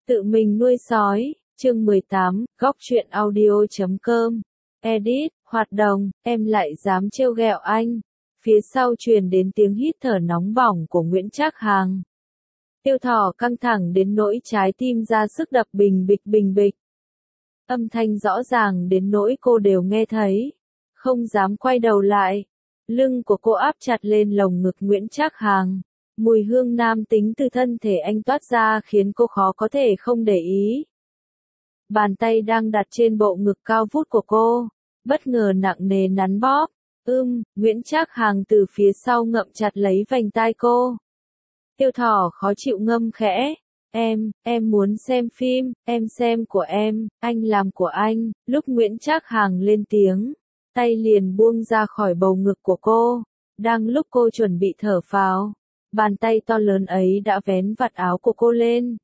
Tự mình nuôi sói, chương 18, góc truyện audio.com. Edit, hoạt động, em lại dám trêu ghẹo anh. Phía sau truyền đến tiếng hít thở nóng bỏng của Nguyễn Trác Hàng. Tiêu Thỏ căng thẳng đến nỗi trái tim ra sức đập bình bịch bình bịch. Âm thanh rõ ràng đến nỗi cô đều nghe thấy. Không dám quay đầu lại. Lưng của cô áp chặt lên lồng ngực Nguyễn Trác Hàng. Mùi hương nam tính từ thân thể anh toát ra khiến cô khó có thể không để ý. Bàn tay đang đặt trên bộ ngực cao vút của cô, bất ngờ nặng nề nắn bóp. Nguyễn Trác Hàng từ phía sau ngậm chặt lấy vành tai cô. Tiêu Thỏ khó chịu ngâm khẽ. Em muốn xem phim, em xem của em, anh làm của anh. Lúc Nguyễn Trác Hàng lên tiếng, tay liền buông ra khỏi bầu ngực của cô. Đang lúc cô chuẩn bị thở phào, bàn tay to lớn ấy đã vén vạt áo của cô lên.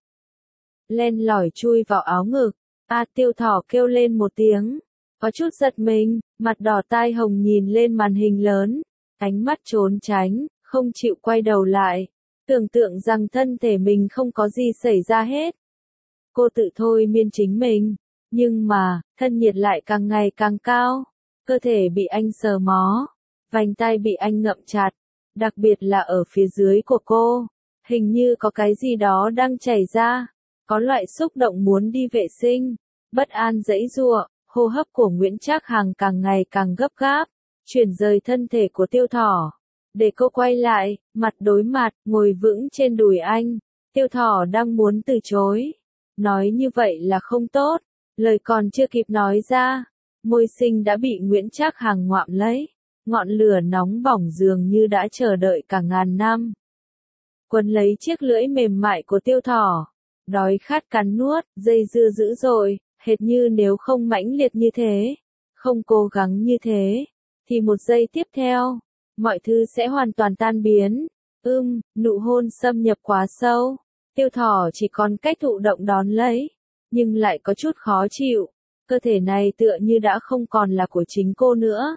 Len lỏi chui vào áo ngực. Tiêu Thỏ kêu lên một tiếng. Có chút giật mình, mặt đỏ tai hồng nhìn lên màn hình lớn. Ánh mắt trốn tránh, không chịu quay đầu lại. Tưởng tượng rằng thân thể mình không có gì xảy ra hết. Cô tự thôi miên chính mình. Nhưng mà, thân nhiệt lại càng ngày càng cao. Cơ thể bị anh sờ mó. Vành tai bị anh ngậm chặt. Đặc biệt là ở phía dưới của cô. Hình như có cái gì đó đang chảy ra. Có loại xúc động muốn đi vệ sinh. Bất an giãy giụa, hô hấp của Nguyễn Trác Hàng càng ngày càng gấp gáp. Chuyển rời thân thể của Tiêu Thỏ. Để cô quay lại, mặt đối mặt, ngồi vững trên đùi anh. Tiêu Thỏ đang muốn từ chối. Nói như vậy là không tốt. Lời còn chưa kịp nói ra. Môi xinh đã bị Nguyễn Trác Hàng ngoạm lấy. Ngọn lửa nóng bỏng dường như đã chờ đợi cả ngàn năm. Quấn lấy chiếc lưỡi mềm mại của Tiêu Thỏ. Đói khát cắn nuốt, dây dưa dữ dội, hệt như nếu không mãnh liệt như thế, không cố gắng như thế, thì một giây tiếp theo, mọi thứ sẽ hoàn toàn tan biến. Nụ hôn xâm nhập quá sâu. Tiêu Thỏ chỉ còn cách thụ động đón lấy, nhưng lại có chút khó chịu. Cơ thể này tựa như đã không còn là của chính cô nữa.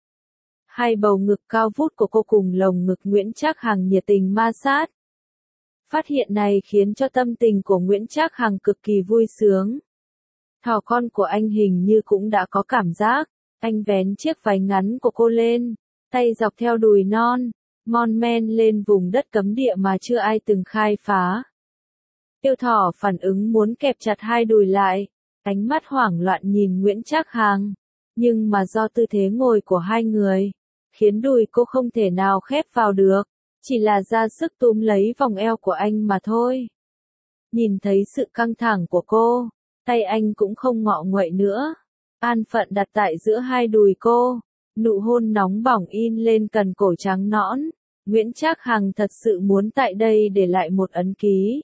Hai bầu ngực cao vút của cô cùng lồng ngực Nguyễn Trác Hàng nhiệt tình ma sát. Phát hiện này khiến cho tâm tình của Nguyễn Trác Hàng cực kỳ vui sướng. Thỏ con của anh hình như cũng đã có cảm giác. Anh vén chiếc váy ngắn của cô lên, tay dọc theo đùi non, mon men lên vùng đất cấm địa mà chưa ai từng khai phá. Tiêu Thỏ phản ứng muốn kẹp chặt hai đùi lại, ánh mắt hoảng loạn nhìn Nguyễn Trác Hàng. Nhưng mà do tư thế ngồi của hai người, khiến đùi cô không thể nào khép vào được. Chỉ là ra sức túm lấy vòng eo của anh mà thôi. Nhìn thấy sự căng thẳng của cô, tay anh cũng không ngọ nguậy nữa. An phận đặt tại giữa hai đùi cô. Nụ hôn nóng bỏng in lên cần cổ trắng nõn. Nguyễn Trác Hàng thật sự muốn tại đây để lại một ấn ký.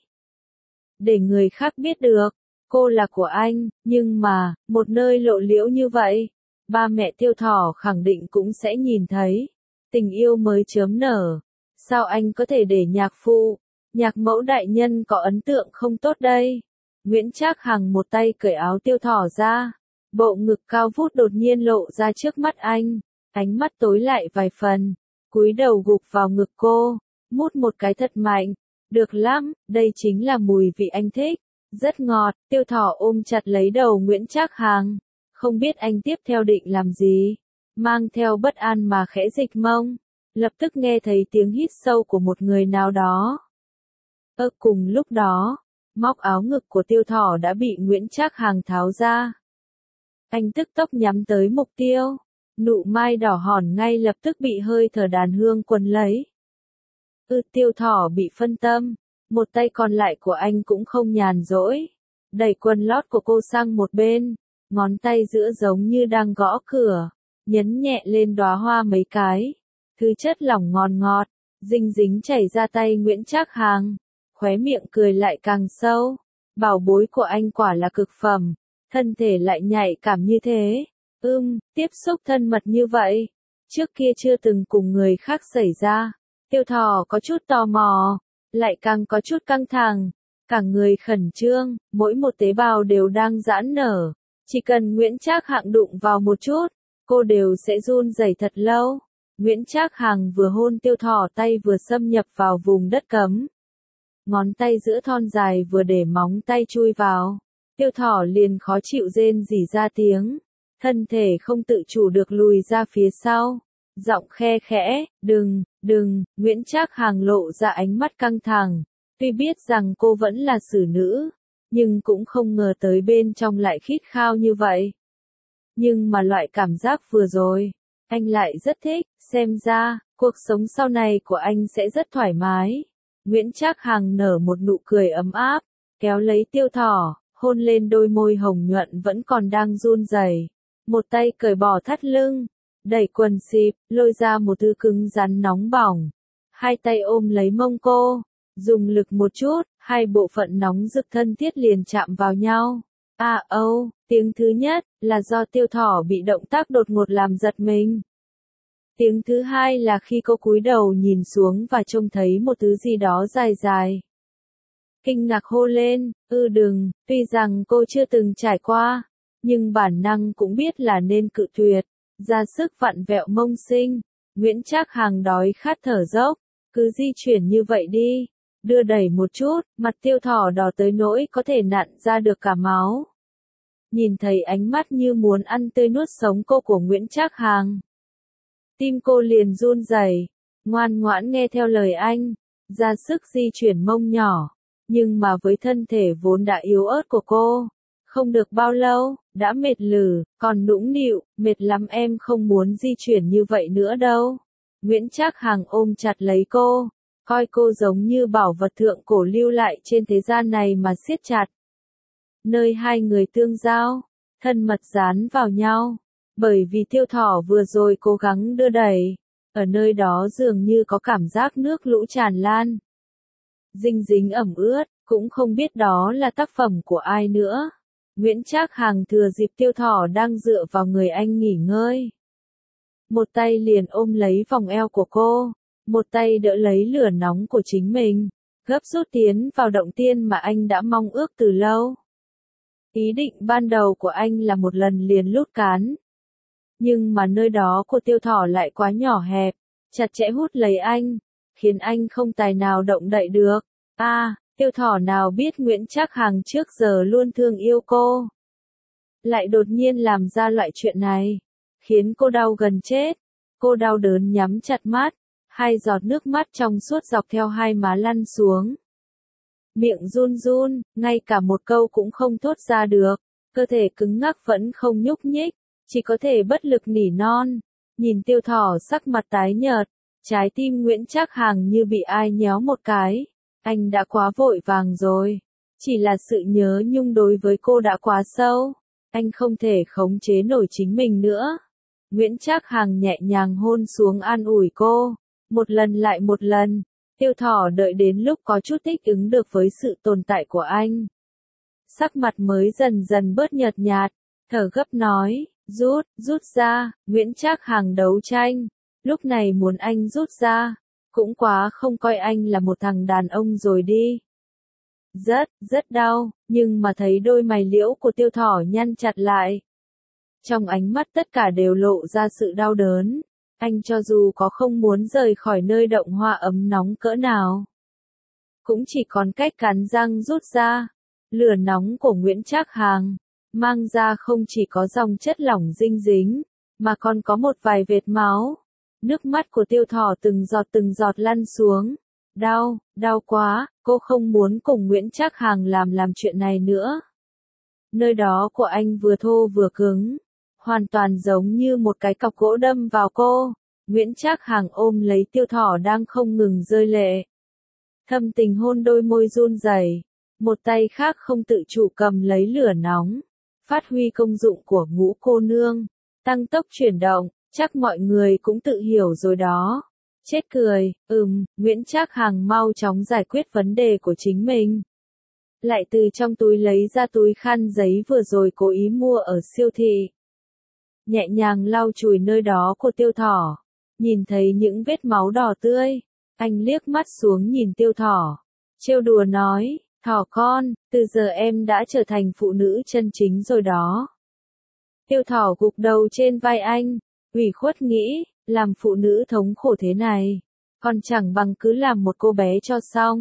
Để người khác biết được, cô là của anh, nhưng mà, một nơi lộ liễu như vậy, ba mẹ Tiêu Thỏ khẳng định cũng sẽ nhìn thấy. Tình yêu mới chớm nở. Sao anh có thể để nhạc phụ, nhạc mẫu đại nhân có ấn tượng không tốt đây? Nguyễn Trác Hàng một tay cởi áo Tiêu Thỏ ra. Bộ ngực cao vút đột nhiên lộ ra trước mắt anh. Ánh mắt tối lại vài phần. Cúi đầu gục vào ngực cô. Mút một cái thật mạnh. Được lắm, đây chính là mùi vị anh thích. Rất ngọt. Tiêu Thỏ ôm chặt lấy đầu Nguyễn Trác Hàng. Không biết anh tiếp theo định làm gì. Mang theo bất an mà khẽ dịch mông. Lập tức nghe thấy tiếng hít sâu của một người nào đó. Cùng lúc đó, móc áo ngực của Tiêu Thỏ đã bị Nguyễn Trác Hàng tháo ra. Anh tức tốc nhắm tới mục tiêu. Nụ mai đỏ hòn ngay lập tức bị hơi thở đàn hương quấn lấy. Tiêu Thỏ bị phân tâm. Một tay còn lại của anh cũng không nhàn rỗi. Đẩy quần lót của cô sang một bên. Ngón tay giữa giống như đang gõ cửa. Nhấn nhẹ lên đóa hoa mấy cái. Thứ chất lỏng ngon ngọt, dinh dính chảy ra tay Nguyễn Trác Hàng. Khóe miệng cười lại càng sâu. Bảo bối của anh quả là cực phẩm. Thân thể lại nhạy cảm như thế. Tiếp xúc thân mật như vậy. Trước kia chưa từng cùng người khác xảy ra. Tiêu Thỏ có chút tò mò. Lại càng có chút căng thẳng. Cả người khẩn trương, mỗi một tế bào đều đang giãn nở. Chỉ cần Nguyễn Trác Hàng đụng vào một chút, cô đều sẽ run rẩy thật lâu. Nguyễn Trác Hàng vừa hôn Tiêu Thỏ tay vừa xâm nhập vào vùng đất cấm. ngón tay giữa thon dài vừa để móng tay chui vào. Tiêu Thỏ liền khó chịu rên rỉ ra tiếng, thân thể không tự chủ được lùi ra phía sau, giọng khe khẽ, đừng, Nguyễn Trác Hàng lộ ra ánh mắt căng thẳng, tuy biết rằng cô vẫn là xử nữ, nhưng cũng không ngờ tới bên trong lại khít khao như vậy. Nhưng mà loại cảm giác vừa rồi, anh lại rất thích, xem ra, cuộc sống sau này của anh sẽ rất thoải mái. Nguyễn Trác Hàng nở một nụ cười ấm áp, kéo lấy Tiêu Thỏ, hôn lên đôi môi hồng nhuận vẫn còn đang run rẩy. Một tay cởi bỏ thắt lưng, đẩy quần xịp, lôi ra một thứ cứng rắn nóng bỏng. Hai tay ôm lấy mông cô, dùng lực một chút, hai bộ phận nóng rực thân thiết liền chạm vào nhau. Tiếng thứ nhất là do Tiêu Thỏ bị động tác đột ngột làm giật mình. Tiếng thứ hai là khi cô cúi đầu nhìn xuống và trông thấy một thứ gì đó dài dài. Kinh ngạc hô lên, đừng, tuy rằng cô chưa từng trải qua, nhưng bản năng cũng biết là nên cự tuyệt, ra sức vặn vẹo mông sinh. Nguyễn Trác Hàng đói khát thở dốc, cứ di chuyển như vậy đi, đưa đẩy một chút, mặt Tiêu Thỏ đỏ tới nỗi có thể nặn ra được cả máu. Nhìn thấy ánh mắt như muốn ăn tươi nuốt sống cô của Nguyễn Trác Hàng, tim cô liền run rẩy, ngoan ngoãn nghe theo lời anh, ra sức di chuyển mông nhỏ, nhưng mà với thân thể vốn đã yếu ớt của cô, không được bao lâu, đã mệt lử, còn nũng nịu, mệt lắm em không muốn di chuyển như vậy nữa đâu. Nguyễn Trác Hàng ôm chặt lấy cô, coi cô giống như bảo vật thượng cổ lưu lại trên thế gian này mà siết chặt. Nơi hai người tương giao, thân mật dán vào nhau, bởi vì Tiêu Thỏ vừa rồi cố gắng đưa đẩy, ở nơi đó dường như có cảm giác nước lũ tràn lan. Dinh dính ẩm ướt, cũng không biết đó là tác phẩm của ai nữa. Nguyễn Trác Hàng thừa dịp Tiêu Thỏ đang dựa vào người anh nghỉ ngơi, một tay liền ôm lấy vòng eo của cô, một tay đỡ lấy lửa nóng của chính mình, gấp rút tiến vào động tiên mà anh đã mong ước từ lâu. Ý định ban đầu của anh là một lần liền lút cán, nhưng mà nơi đó của Tiêu Thỏ lại quá nhỏ hẹp, chặt chẽ hút lấy anh, khiến anh không tài nào động đậy được. Tiêu Thỏ nào biết Nguyễn Trác Hàng trước giờ luôn thương yêu cô, lại đột nhiên làm ra loại chuyện này, khiến cô đau gần chết. Cô đau đớn nhắm chặt mắt, hai giọt nước mắt trong suốt dọc theo hai má lăn xuống. Miệng run run, ngay cả một câu cũng không thốt ra được, cơ thể cứng ngắc vẫn không nhúc nhích, chỉ có thể bất lực nỉ non. Nhìn Tiêu Thỏ sắc mặt tái nhợt, trái tim Nguyễn Trác Hàng như bị ai nhéo một cái. Anh đã quá vội vàng rồi, chỉ là sự nhớ nhung đối với cô đã quá sâu, anh không thể khống chế nổi chính mình nữa. Nguyễn Trác Hàng nhẹ nhàng hôn xuống an ủi cô, một lần lại một lần. Tiêu Thỏ đợi đến lúc có chút thích ứng được với sự tồn tại của anh, sắc mặt mới dần dần bớt nhợt nhạt, thở gấp nói, rút ra. Nguyễn Trác Hàng đấu tranh, lúc này muốn anh rút ra, cũng quá không coi anh là một thằng đàn ông rồi đi. Rất đau, nhưng mà thấy đôi mày liễu của Tiêu Thỏ nhăn chặt lại, trong ánh mắt tất cả đều lộ ra sự đau đớn. Anh cho dù có không muốn rời khỏi nơi động hoa ấm nóng cỡ nào, cũng chỉ còn cách cắn răng rút ra. Lửa nóng của Nguyễn Trác Hàng mang ra không chỉ có dòng chất lỏng dinh dính, mà còn có một vài vệt máu. Nước mắt của Tiêu Thỏ từng giọt lăn xuống. Đau quá, cô không muốn cùng Nguyễn Trác Hàng làm chuyện này nữa. Nơi đó của anh vừa thô vừa cứng, hoàn toàn giống như một cái cọc gỗ đâm vào cô. Nguyễn Trác Hàng ôm lấy Tiêu Thỏ đang không ngừng rơi lệ, thâm tình hôn đôi môi run rẩy, một tay khác không tự chủ cầm lấy lửa nóng, phát huy công dụng của ngũ cô nương, tăng tốc chuyển động, chắc mọi người cũng tự hiểu rồi đó. Chết cười, Nguyễn Trác Hàng mau chóng giải quyết vấn đề của chính mình. Lại từ trong túi lấy ra túi khăn giấy vừa rồi cố ý mua ở siêu thị, nhẹ nhàng lau chùi nơi đó của Tiêu Thỏ. Nhìn thấy những vết máu đỏ tươi, anh liếc mắt xuống nhìn Tiêu Thỏ, trêu đùa nói, Thỏ con, từ giờ em đã trở thành phụ nữ chân chính rồi đó. Tiêu Thỏ gục đầu trên vai anh, ủy khuất nghĩ, làm phụ nữ thống khổ thế này, còn chẳng bằng cứ làm một cô bé cho xong.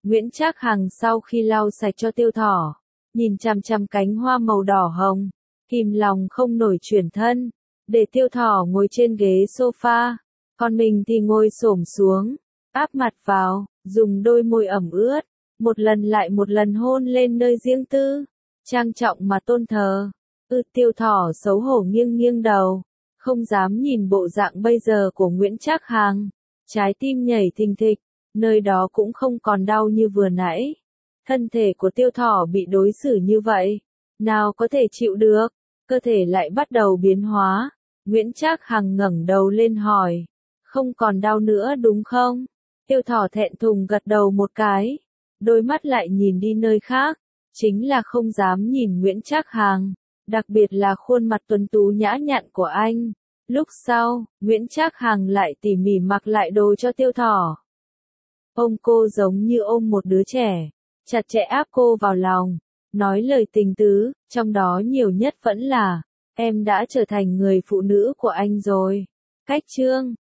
Nguyễn Trác Hằng sau khi lau sạch cho Tiêu Thỏ, nhìn chằm chằm cánh hoa màu đỏ hồng, kìm lòng không nổi chuyển thân, để Tiêu Thỏ ngồi trên ghế sofa, còn mình thì ngồi xổm xuống, áp mặt vào, dùng đôi môi ẩm ướt, một lần lại một lần hôn lên nơi riêng tư, trang trọng mà tôn thờ. Tiêu Thỏ xấu hổ nghiêng nghiêng đầu, không dám nhìn bộ dạng bây giờ của Nguyễn Trác Hằng, trái tim nhảy thình thịch, nơi đó cũng không còn đau như vừa nãy. Thân thể của Tiêu Thỏ bị đối xử như vậy, nào có thể chịu được, cơ thể lại bắt đầu biến hóa. Nguyễn Trác Hằng ngẩng đầu lên hỏi, không còn đau nữa đúng không? Tiêu Thỏ thẹn thùng gật đầu một cái, đôi mắt lại nhìn đi nơi khác, chính là không dám nhìn Nguyễn Trác Hằng, đặc biệt là khuôn mặt tuấn tú nhã nhặn của anh. Lúc sau, Nguyễn Trác Hằng lại tỉ mỉ mặc lại đồ cho Tiêu Thỏ. Ôm cô giống như ôm một đứa trẻ, chặt chẽ áp cô vào lòng, nói lời tình tứ, trong đó nhiều nhất vẫn là, em đã trở thành người phụ nữ của anh rồi. Cách chương